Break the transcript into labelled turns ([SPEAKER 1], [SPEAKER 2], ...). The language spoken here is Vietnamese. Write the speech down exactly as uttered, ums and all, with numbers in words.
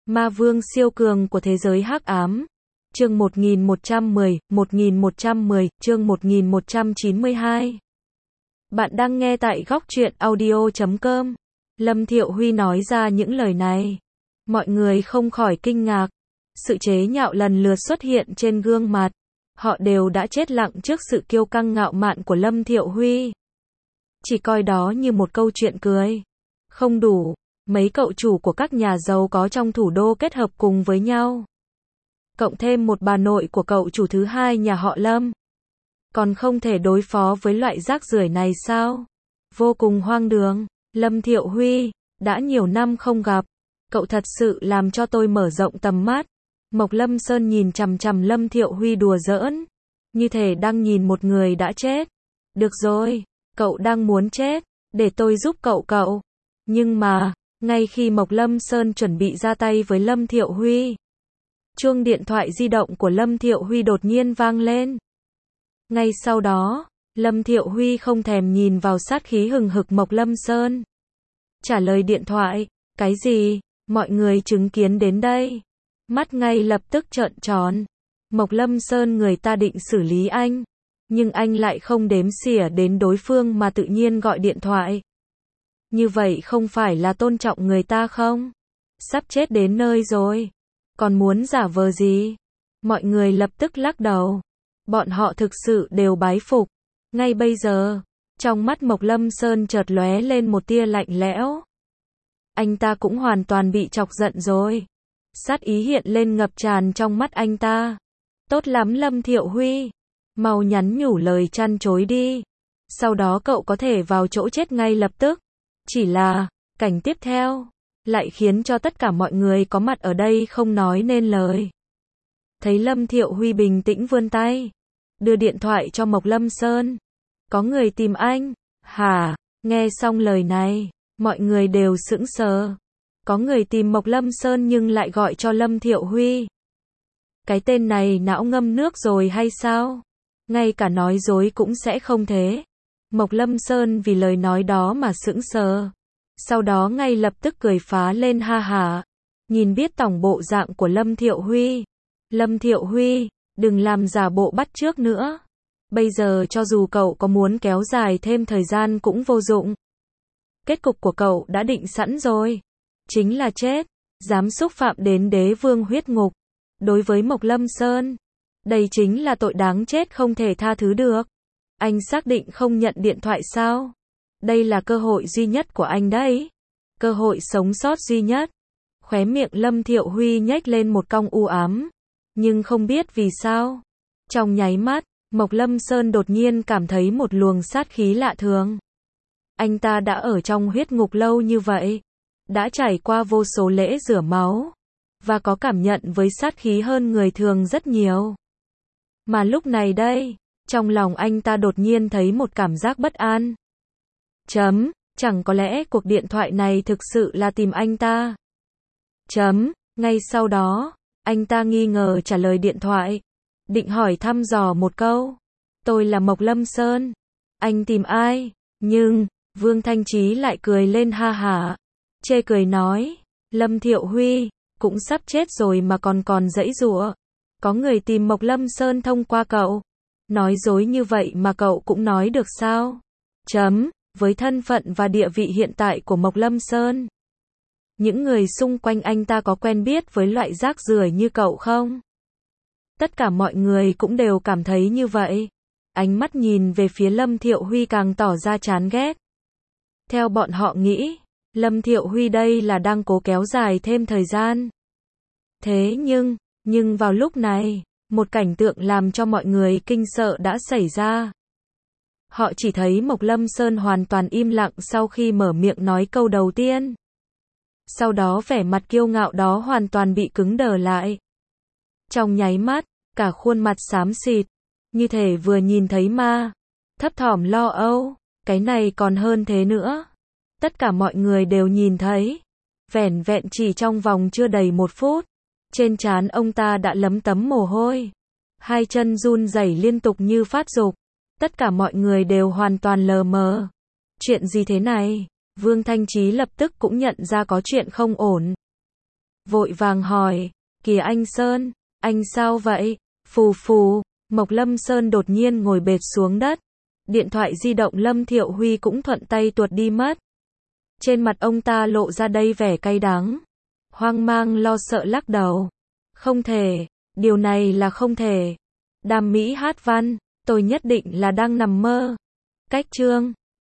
[SPEAKER 1] Ma vương siêu cường của thế giới hắc ám. Chương một nghìn một trăm mười, một nghìn một trăm mười, chương một nghìn một trăm chín mươi hai. Bạn đang nghe tại góc truyện audio chấm com. Lâm Thiệu Huy nói ra những lời này. Mọi người không khỏi kinh ngạc. Sự chế nhạo lần lượt xuất hiện trên gương mặt. Họ đều đã chết lặng trước sự kiêu căng ngạo mạn của Lâm Thiệu Huy. Chỉ coi đó như một câu chuyện cười. Không đủ, mấy cậu chủ của các nhà giàu có trong thủ đô kết hợp cùng với nhau. Cộng thêm một bà nội của cậu chủ thứ hai nhà họ Lâm. Còn không thể đối phó với loại rác rưởi này sao? Vô cùng hoang đường. Lâm Thiệu Huy, đã nhiều năm không gặp. Cậu thật sự làm cho tôi mở rộng tầm mắt. Mộc Lâm Sơn nhìn chằm chằm Lâm Thiệu Huy đùa giỡn. Như thể đang nhìn một người đã chết. Được rồi, cậu đang muốn chết. Để tôi giúp cậu cậu. Nhưng mà, ngay khi Mộc Lâm Sơn chuẩn bị ra tay với Lâm Thiệu Huy, chuông điện thoại di động của Lâm Thiệu Huy đột nhiên vang lên. Ngay sau đó, Lâm Thiệu Huy không thèm nhìn vào sát khí hừng hực Mộc Lâm Sơn. Trả lời điện thoại, cái gì? Mọi người chứng kiến đến đây. Mắt ngay lập tức trợn tròn. Mộc Lâm Sơn người ta định xử lý anh. Nhưng anh lại không đếm xỉa đến đối phương mà tự nhiên gọi điện thoại. Như vậy không phải là tôn trọng người ta không? Sắp chết đến nơi rồi. Còn muốn giả vờ gì? Mọi người lập tức lắc đầu. Bọn họ thực sự đều bái phục. Ngay bây giờ, trong mắt Mộc Lâm Sơn chợt lóe lên một tia lạnh lẽo. Anh ta cũng hoàn toàn bị chọc giận rồi. Sát ý hiện lên ngập tràn trong mắt anh ta. Tốt lắm Lâm Thiệu Huy. Mau nhắn nhủ lời chăn chối đi. Sau đó cậu có thể vào chỗ chết ngay lập tức. Chỉ là, cảnh tiếp theo, lại khiến cho tất cả mọi người có mặt ở đây không nói nên lời. Thấy Lâm Thiệu Huy bình tĩnh vươn tay, đưa điện thoại cho Mộc Lâm Sơn. Có người tìm anh, hả? Nghe xong lời này, mọi người đều sững sờ. Có người tìm Mộc Lâm Sơn nhưng lại gọi cho Lâm Thiệu Huy. Cái tên này não ngâm nước rồi hay sao? Ngay cả nói dối cũng sẽ không thế. Mộc Lâm Sơn vì lời nói đó mà sững sờ. Sau đó ngay lập tức cười phá lên ha hả. Nhìn biết tổng bộ dạng của Lâm Thiệu Huy. Lâm Thiệu Huy, đừng làm giả bộ bắt chước nữa. Bây giờ cho dù cậu có muốn kéo dài thêm thời gian cũng vô dụng. Kết cục của cậu đã định sẵn rồi. Chính là chết. Dám xúc phạm đến đế vương huyết ngục. Đối với Mộc Lâm Sơn, đây chính là tội đáng chết không thể tha thứ được. Anh xác định không nhận điện thoại sao? Đây là cơ hội duy nhất của anh đấy. Cơ hội sống sót duy nhất. Khóe miệng Lâm Thiệu Huy nhếch lên một cong u ám. Nhưng không biết vì sao. Trong nháy mắt, Mộc Lâm Sơn đột nhiên cảm thấy một luồng sát khí lạ thường. Anh ta đã ở trong huyết ngục lâu như vậy. Đã trải qua vô số lễ rửa máu. Và có cảm nhận với sát khí hơn người thường rất nhiều. Mà lúc này đây, trong lòng anh ta đột nhiên thấy một cảm giác bất an. Chấm, chẳng có lẽ cuộc điện thoại này thực sự là tìm anh ta. Chấm, ngay sau đó, anh ta nghi ngờ trả lời điện thoại. Định hỏi thăm dò một câu. Tôi là Mộc Lâm Sơn. Anh tìm ai? Nhưng, Vương Thanh Chí lại cười lên ha hả. Chê cười nói, Lâm Thiệu Huy, cũng sắp chết rồi mà còn còn giãy giụa. Có người tìm Mộc Lâm Sơn thông qua cậu. Nói dối như vậy mà cậu cũng nói được sao? Chấm, với thân phận và địa vị hiện tại của Mộc Lâm Sơn. Những người xung quanh anh ta có quen biết với loại rác rưởi như cậu không? Tất cả mọi người cũng đều cảm thấy như vậy. Ánh mắt nhìn về phía Lâm Thiệu Huy càng tỏ ra chán ghét. Theo bọn họ nghĩ, Lâm Thiệu Huy đây là đang cố kéo dài thêm thời gian. Thế nhưng, nhưng vào lúc này, một cảnh tượng làm cho mọi người kinh sợ đã xảy ra. Họ chỉ thấy Mộc Lâm Sơn hoàn toàn im lặng sau khi mở miệng nói câu đầu tiên. Sau đó vẻ mặt kiêu ngạo đó hoàn toàn bị cứng đờ lại. Trong nháy mắt, cả khuôn mặt xám xịt, như thể vừa nhìn thấy ma. Thấp thỏm lo âu, cái này còn hơn thế nữa. Tất cả mọi người đều nhìn thấy. Vẻn vẹn chỉ trong vòng chưa đầy một phút. Trên trán ông ta đã lấm tấm mồ hôi. Hai chân run rẩy liên tục như phát dục. Tất cả mọi người đều hoàn toàn lờ mờ. Chuyện gì thế này? Vương Thanh Chí lập tức cũng nhận ra có chuyện không ổn. vội vàng hỏi, kìa anh Sơn, anh sao vậy? Phù phù, Mộc Lâm Sơn đột nhiên ngồi bệt xuống đất. Điện thoại di động Lâm Thiệu Huy cũng thuận tay tuột đi mất. Trên mặt ông ta lộ ra đầy vẻ cay đắng. Hoang mang lo sợ lắc đầu. Không thể, điều này là không thể. Đàm Mỹ hát văn, tôi nhất định là đang nằm mơ. Cách chương